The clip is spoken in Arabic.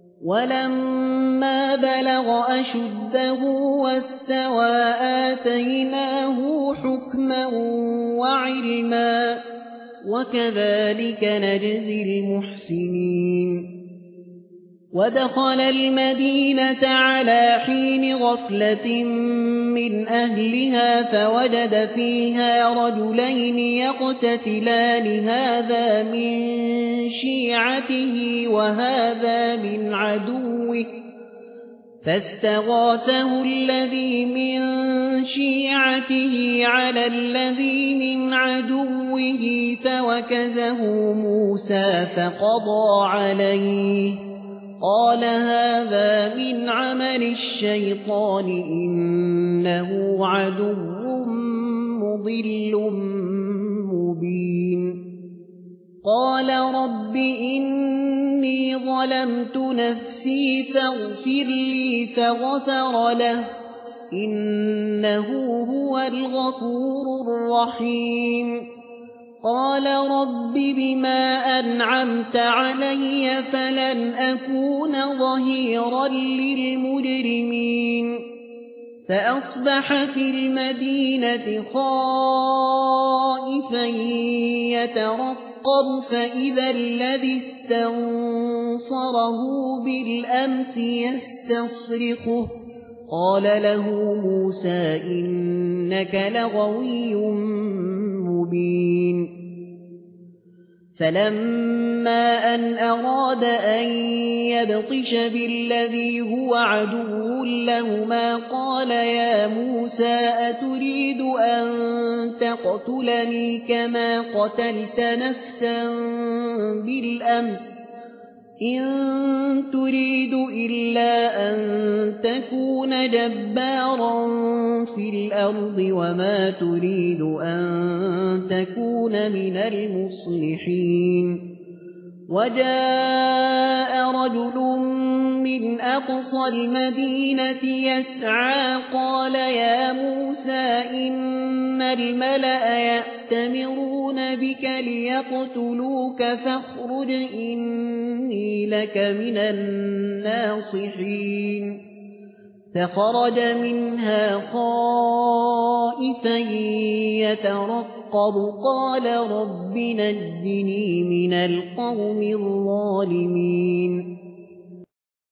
ولما بلغ أشده واستوى آتيناه حكما وعلما وكذلك نجزي المحسنين ودخل المدينة على حين غفلة من أهلها فوجد فيها رجلين يقتتلان هذا من شيعته وهذا من عدوه فاستغاثه الذي من شيعته على الذي من عدوه فوكزه موسى فقضى عليه قال هذا من عمل الشيطان إنه عدو مضل مبين قال رب إني ظلمت نفسي فاغفر لي فغفر له إنه هو الغفور الرحيم قال رب بما أنعمت علي فلن أكون ظهيرا للمجرمين فأصبح في المدينة خائفا يترقب فإذا الذي استنصره بالأمس يستصرخه قال له موسى إنك لغوي مبين فلما أن أراد أن يبطش بالذي هو عدو لهما قال يا موسى أتريد أن تقتلني كما قتلت نفسا بالأمس إن تريد إلا أن تكون جبارا في الأرض وما تريد أن تكون من المصلحين وجاء رجل من أقصى المدينة يسعى قال يا موسى إن الملأ يأتمرون بك ليقتلوك فاخرج إني لك من الناصحين فخرج منها خائفا يترقب قال رب نجني من القوم الظالمين